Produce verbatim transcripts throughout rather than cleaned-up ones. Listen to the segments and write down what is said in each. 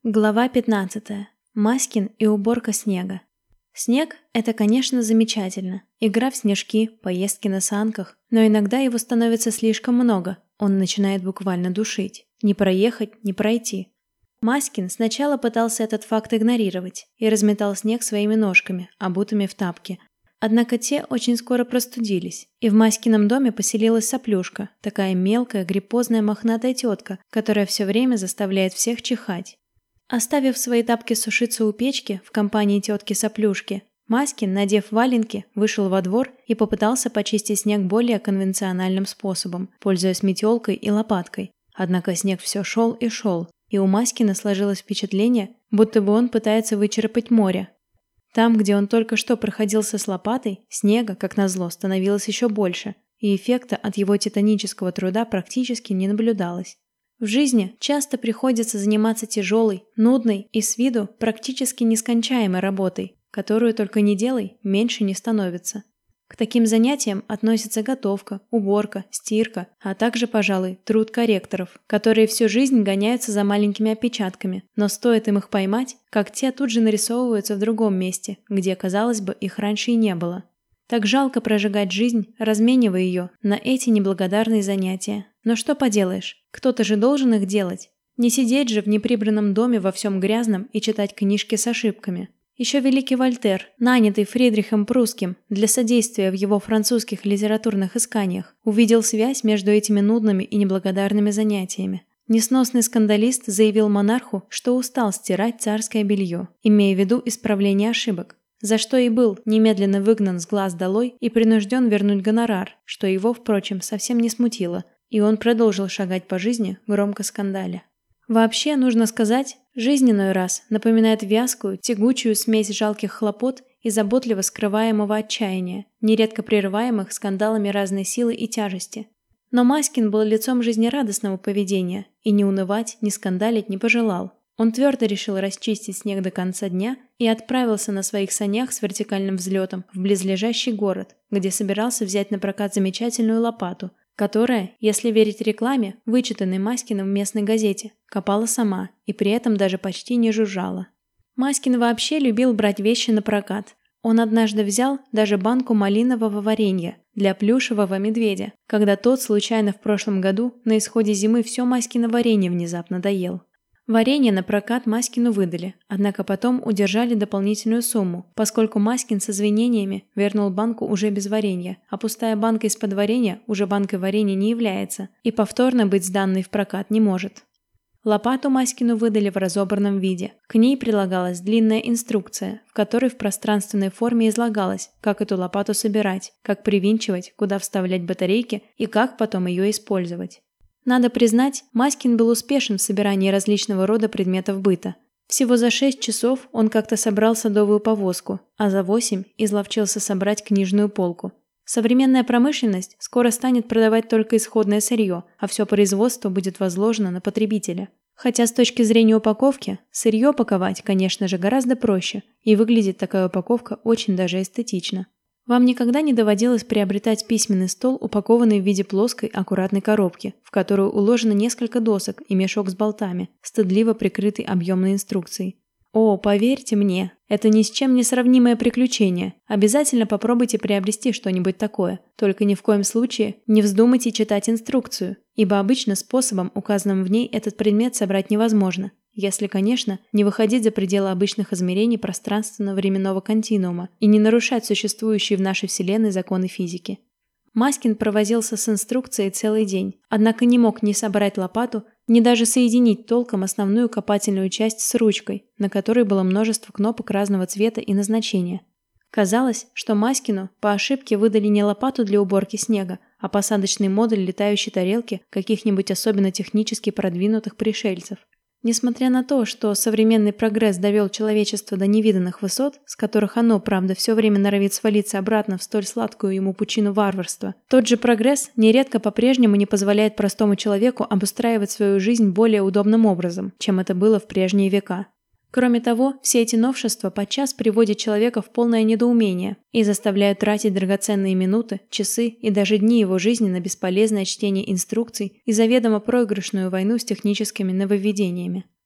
Глава пятнадцатая. Маскин и уборка снега. Снег – это, конечно, замечательно. Игра в снежки, поездки на санках. Но иногда его становится слишком много. Он начинает буквально душить. Не проехать, не пройти. Маскин сначала пытался этот факт игнорировать и разметал снег своими ножками, обутыми в тапки. Однако те очень скоро простудились, и в Маськином доме поселилась соплюшка, такая мелкая, гриппозная мохнатая тетка, которая все время заставляет всех чихать. Оставив свои тапки сушиться у печки в компании тетки-соплюшки, Маськин, надев валенки, вышел во двор и попытался почистить снег более конвенциональным способом, пользуясь метелкой и лопаткой. Однако снег все шел и шел, и у Маськина сложилось впечатление, будто бы он пытается вычерпать море. Там, где он только что проходился с лопатой, снега, как назло, становилось еще больше, и эффекта от его титанического труда практически не наблюдалось. В жизни часто приходится заниматься тяжелой, нудной и с виду практически нескончаемой работой, которую только не делай, меньше не становится. К таким занятиям относятся готовка, уборка, стирка, а также, пожалуй, труд корректоров, которые всю жизнь гоняются за маленькими опечатками, но стоит им их поймать, как те тут же нарисовываются в другом месте, где, казалось бы, их раньше и не было. Так жалко прожигать жизнь, разменивая ее на эти неблагодарные занятия. Но что поделаешь, кто-то же должен их делать. Не сидеть же в неприбранном доме во всем грязном и читать книжки с ошибками. Еще великий Вольтер, нанятый Фридрихом Прусским для содействия в его французских литературных исканиях, увидел связь между этими нудными и неблагодарными занятиями. Несносный скандалист заявил монарху, что устал стирать царское белье, имея в виду исправление ошибок, за что и был немедленно выгнан с глаз долой и принужден вернуть гонорар, что его, впрочем, совсем не смутило, и он продолжил шагать по жизни, громко скандаля. Вообще, нужно сказать, жизнь иной раз напоминает вязкую, тягучую смесь жалких хлопот и заботливо скрываемого отчаяния, нередко прерываемых скандалами разной силы и тяжести. Но Маськин был лицом жизнерадостного поведения и ни унывать, ни скандалить не пожелал. Он твердо решил расчистить снег до конца дня и отправился на своих санях с вертикальным взлетом в близлежащий город, где собирался взять на прокат замечательную лопату, которая, если верить рекламе, вычитанной Маськиным в местной газете, копала сама и при этом даже почти не жужжала. Маськин вообще любил брать вещи на прокат. Он однажды взял даже банку малинового варенья для плюшевого медведя, когда тот случайно в прошлом году на исходе зимы все Маськино варенье внезапно доел. Варенье на прокат Маськину выдали, однако потом удержали дополнительную сумму, поскольку Маськин с извинениями вернул банку уже без варенья, а пустая банка из-под варенья уже банкой варенья не является и повторно быть сданной в прокат не может. Лопату Маськину выдали в разобранном виде. К ней прилагалась длинная инструкция, в которой в пространственной форме излагалось, как эту лопату собирать, как привинчивать, куда вставлять батарейки и как потом ее использовать. Надо признать, Маськин был успешен в собирании различного рода предметов быта. Всего за шесть часов он как-то собрал садовую повозку, а за восемь изловчился собрать книжную полку. Современная промышленность скоро станет продавать только исходное сырье, а все производство будет возложено на потребителя. Хотя с точки зрения упаковки, сырье паковать, конечно же, гораздо проще, и выглядит такая упаковка очень даже эстетично. Вам никогда не доводилось приобретать письменный стол, упакованный в виде плоской, аккуратной коробки, в которую уложено несколько досок и мешок с болтами, стыдливо прикрытый объемной инструкцией? О, поверьте мне, это ни с чем не сравнимое приключение. Обязательно попробуйте приобрести что-нибудь такое, только ни в коем случае не вздумайте читать инструкцию, ибо обычно способом, указанным в ней, этот предмет собрать невозможно. Если, конечно, не выходить за пределы обычных измерений пространственно-временного континуума и не нарушать существующие в нашей Вселенной законы физики. Маськин провозился с инструкцией целый день, однако не мог ни собрать лопату, ни даже соединить толком основную копательную часть с ручкой, на которой было множество кнопок разного цвета и назначения. Казалось, что Маськину по ошибке выдали не лопату для уборки снега, а посадочный модуль летающей тарелки каких-нибудь особенно технически продвинутых пришельцев. Несмотря на то, что современный прогресс довел человечество до невиданных высот, с которых оно, правда, все время норовит свалиться обратно в столь сладкую ему пучину варварства, тот же прогресс нередко по-прежнему не позволяет простому человеку обустраивать свою жизнь более удобным образом, чем это было в прежние века. Кроме того, все эти новшества подчас приводят человека в полное недоумение и заставляют тратить драгоценные минуты, часы и даже дни его жизни на бесполезное чтение инструкций и заведомо проигрышную войну с техническими нововведениями.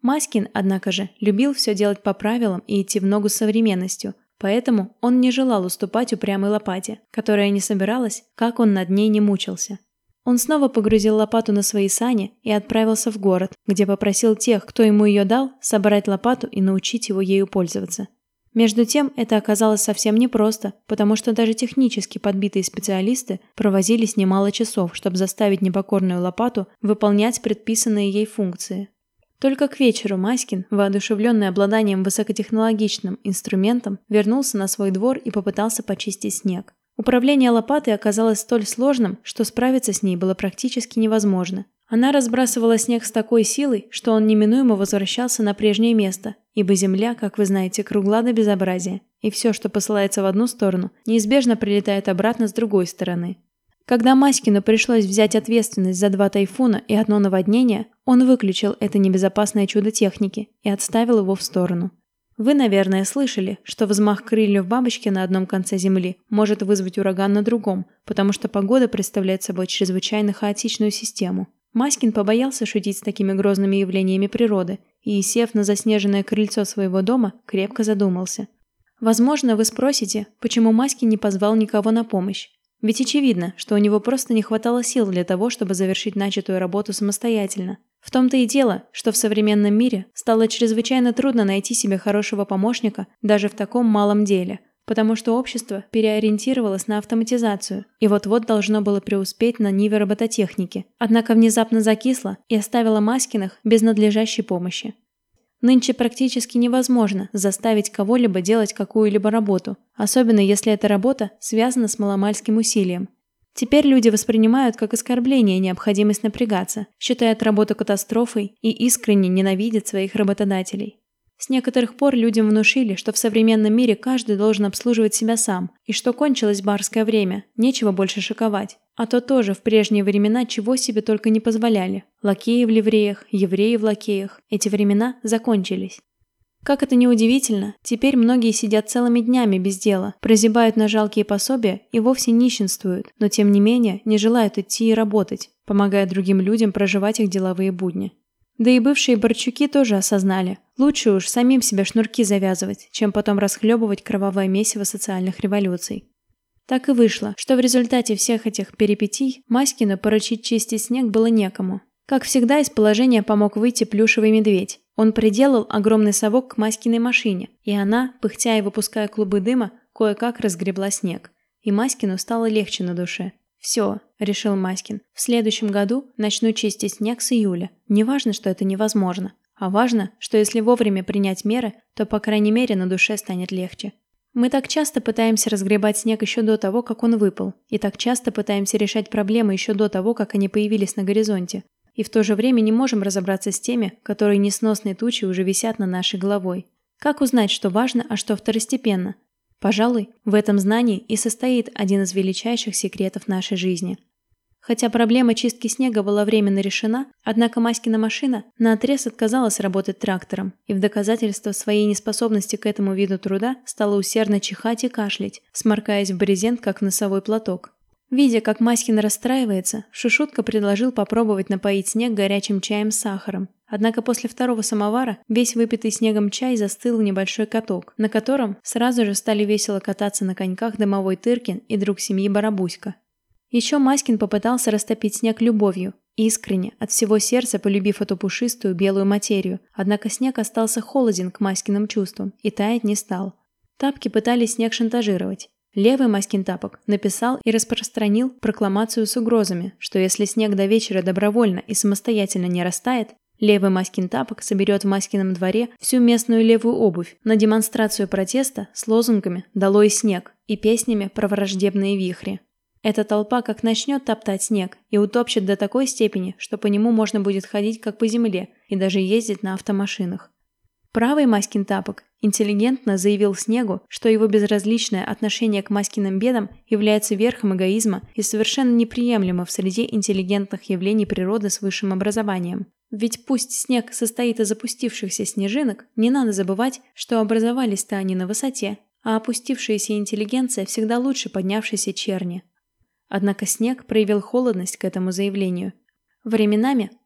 Маскин, однако же, любил все делать по правилам и идти в ногу с современностью, поэтому он не желал уступать упрямой лопате, которая не собиралась, как он над ней не мучился. Он снова погрузил лопату на свои сани и отправился в город, где попросил тех, кто ему ее дал, собрать лопату и научить его ею пользоваться. Между тем, это оказалось совсем непросто, потому что даже технически подбитые специалисты провозились немало часов, чтобы заставить непокорную лопату выполнять предписанные ей функции. Только к вечеру Маськин, воодушевленный обладанием высокотехнологичным инструментом, вернулся на свой двор и попытался почистить снег. Управление лопатой оказалось столь сложным, что справиться с ней было практически невозможно. Она разбрасывала снег с такой силой, что он неминуемо возвращался на прежнее место, ибо земля, как вы знаете, кругла до безобразия, и все, что посылается в одну сторону, неизбежно прилетает обратно с другой стороны. Когда Маськину пришлось взять ответственность за два тайфуна и одно наводнение, он выключил это небезопасное чудо техники и отставил его в сторону. Вы, наверное, слышали, что взмах крыльев бабочки на одном конце земли может вызвать ураган на другом, потому что погода представляет собой чрезвычайно хаотичную систему. Маськин побоялся шутить с такими грозными явлениями природы и, сев на заснеженное крыльцо своего дома, крепко задумался. Возможно, вы спросите, почему Маськин не позвал никого на помощь. Ведь очевидно, что у него просто не хватало сил для того, чтобы завершить начатую работу самостоятельно. В том-то и дело, что в современном мире стало чрезвычайно трудно найти себе хорошего помощника даже в таком малом деле, потому что общество переориентировалось на автоматизацию и вот-вот должно было преуспеть на ниве робототехники, однако внезапно закисло и оставило Маськиных без надлежащей помощи. Нынче практически невозможно заставить кого-либо делать какую-либо работу, особенно если эта работа связана с маломальским усилием. Теперь люди воспринимают как оскорбление необходимость напрягаться, считают работу катастрофой и искренне ненавидят своих работодателей. С некоторых пор людям внушили, что в современном мире каждый должен обслуживать себя сам, и что кончилось барское время, нечего больше шиковать. А то тоже в прежние времена чего себе только не позволяли. Лакеи в ливреях, евреи в лакеях. Эти времена закончились. Как это ни удивительно, теперь многие сидят целыми днями без дела, прозябают на жалкие пособия и вовсе нищенствуют, но тем не менее не желают идти и работать, помогая другим людям проживать их деловые будни. Да и бывшие борчуки тоже осознали, лучше уж самим себе шнурки завязывать, чем потом расхлебывать кровавое месиво социальных революций. Так и вышло, что в результате всех этих перипетий Маськину поручить чистить снег было некому. Как всегда, из положения помог выйти плюшевый медведь. Он приделал огромный совок к Маськиной машине, и она, пыхтя и выпуская клубы дыма, кое-как разгребла снег. И Маськину стало легче на душе. «Все», — решил Маськин, — «в следующем году начну чистить снег с июля. Не важно, что это невозможно, а важно, что если вовремя принять меры, то, по крайней мере, на душе станет легче». Мы так часто пытаемся разгребать снег еще до того, как он выпал, и так часто пытаемся решать проблемы еще до того, как они появились на горизонте, и в то же время не можем разобраться с теми, которые несносной тучей уже висят над нашей головой. Как узнать, что важно, а что второстепенно? Пожалуй, в этом знании и состоит один из величайших секретов нашей жизни. Хотя проблема чистки снега была временно решена, однако Маськина машина наотрез отказалась работать трактором и в доказательство своей неспособности к этому виду труда стала усердно чихать и кашлять, сморкаясь в брезент, как в носовой платок. Видя, как Маськин расстраивается, Шушутка предложил попробовать напоить снег горячим чаем с сахаром. Однако после второго самовара весь выпитый снегом чай застыл в небольшой каток, на котором сразу же стали весело кататься на коньках домовой Тыркин и друг семьи Барабуська. Еще Маськин попытался растопить снег любовью, искренне, от всего сердца полюбив эту пушистую белую материю, однако снег остался холоден к Маськиным чувствам и таять не стал. Тапки пытались снег шантажировать. Левый Маськин тапок написал и распространил прокламацию с угрозами, что если снег до вечера добровольно и самостоятельно не растает, левый Маськин тапок соберет в Маськином дворе всю местную левую обувь на демонстрацию протеста с лозунгами «Долой снег» и песнями про враждебные вихри. Эта толпа как начнет топтать снег и утопчет до такой степени, что по нему можно будет ходить как по земле и даже ездить на автомашинах. Правый Маськин тапок интеллигентно заявил Снегу, что его безразличное отношение к Маськиным бедам является верхом эгоизма и совершенно неприемлемо в среде интеллигентных явлений природы с высшим образованием. Ведь пусть снег состоит из опустившихся снежинок, не надо забывать, что образовались-то они на высоте, а опустившаяся интеллигенция всегда лучше поднявшейся черни. Однако Снег проявил холодность к этому заявлению. Временами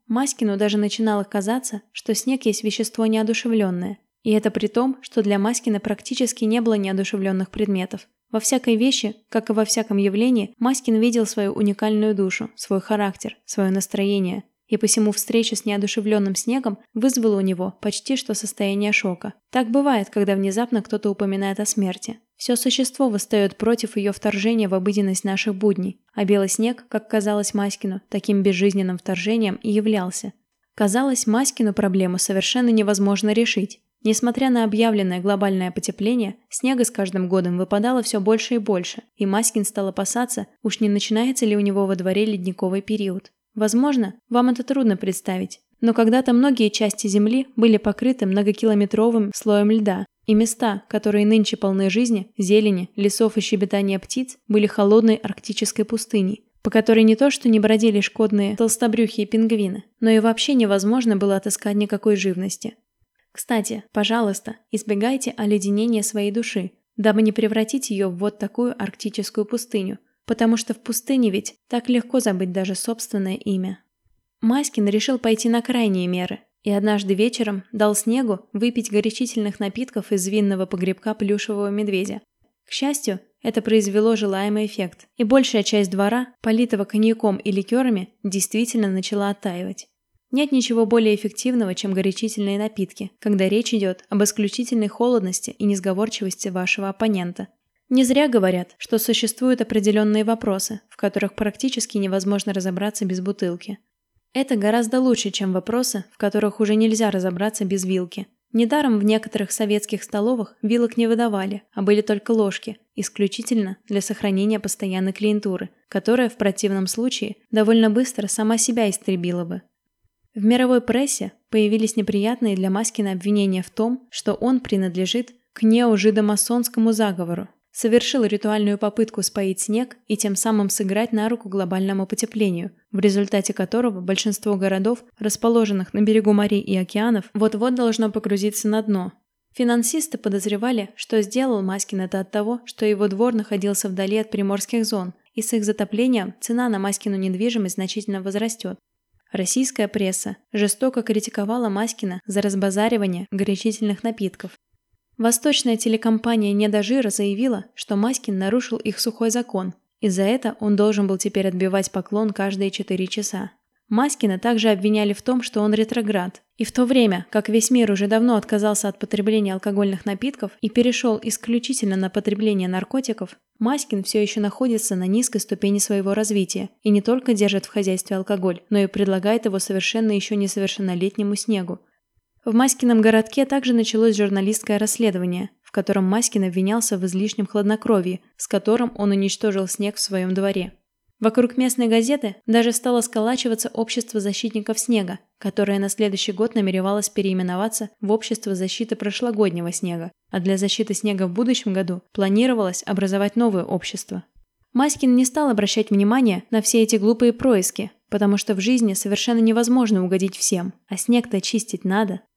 Маскину даже начинало казаться, что снег есть вещество неодушевленное. И это при том, что для Маскина практически не было неодушевленных предметов. Во всякой вещи, как и во всяком явлении, Маскин видел свою уникальную душу, свой характер, свое настроение. И посему встреча с неодушевленным снегом вызвала у него почти что состояние шока. Так бывает, когда внезапно кто-то упоминает о смерти. Все существо восстает против ее вторжения в обыденность наших будней, а белый снег, как казалось Маскину, таким безжизненным вторжением и являлся. Казалось, Маскину проблему совершенно невозможно решить. Несмотря на объявленное глобальное потепление, снега с каждым годом выпадало все больше и больше, и Маскин стал опасаться, уж не начинается ли у него во дворе ледниковый период. Возможно, вам это трудно представить, но когда-то многие части Земли были покрыты многокилометровым слоем льда, и места, которые нынче полны жизни, зелени, лесов и щебетания птиц, были холодной арктической пустыней, по которой не то что не бродили шкодные толстобрюхие пингвины, но и вообще невозможно было отыскать никакой живности. Кстати, пожалуйста, избегайте оледенения своей души, дабы не превратить ее в вот такую арктическую пустыню, потому что в пустыне ведь так легко забыть даже собственное имя. Маскин решил пойти на крайние меры и однажды вечером дал Снегу выпить горячительных напитков из винного погребка плюшевого медведя. К счастью, это произвело желаемый эффект, и большая часть двора, политого коньяком и ликерами, действительно начала оттаивать. Нет ничего более эффективного, чем горячительные напитки, когда речь идет об исключительной холодности и несговорчивости вашего оппонента. Не зря говорят, что существуют определенные вопросы, в которых практически невозможно разобраться без бутылки. Это гораздо лучше, чем вопросы, в которых уже нельзя разобраться без вилки. Недаром в некоторых советских столовых вилок не выдавали, а были только ложки, исключительно для сохранения постоянной клиентуры, которая в противном случае довольно быстро сама себя истребила бы. В мировой прессе появились неприятные для Маскина обвинения в том, что он принадлежит к неожидомасонскому заговору, совершил ритуальную попытку споить снег и тем самым сыграть на руку глобальному потеплению, в результате которого большинство городов, расположенных на берегу морей и океанов, вот-вот должно погрузиться на дно. Финансисты подозревали, что сделал Маскин это от того, что его двор находился вдали от приморских зон, и с их затоплением цена на Маскину недвижимость значительно возрастет. Российская пресса жестоко критиковала Маскина за разбазаривание горячительных напитков. Восточная телекомпания «Недожира» заявила, что Маскин нарушил их сухой закон, и за это он должен был теперь отбивать поклон каждые четыре часа. Маскина также обвиняли в том, что он ретроград, и в то время, как весь мир уже давно отказался от потребления алкогольных напитков и перешел исключительно на потребление наркотиков, Маскин все еще находится на низкой ступени своего развития и не только держит в хозяйстве алкоголь, но и предлагает его совершенно еще несовершеннолетнему Снегу. В Маскином городке также началось журналистское расследование, в котором Маскин обвинялся в излишнем хладнокровии, с которым он уничтожил снег в своем дворе. Вокруг местной газеты даже стало сколачиваться Общество защитников снега, которое на следующий год намеревалось переименоваться в Общество защиты прошлогоднего снега, а для защиты снега в будущем году планировалось образовать новое общество. Маскин не стал обращать внимания на все эти глупые происки, потому что в жизни совершенно невозможно угодить всем, а снег-то чистить надо.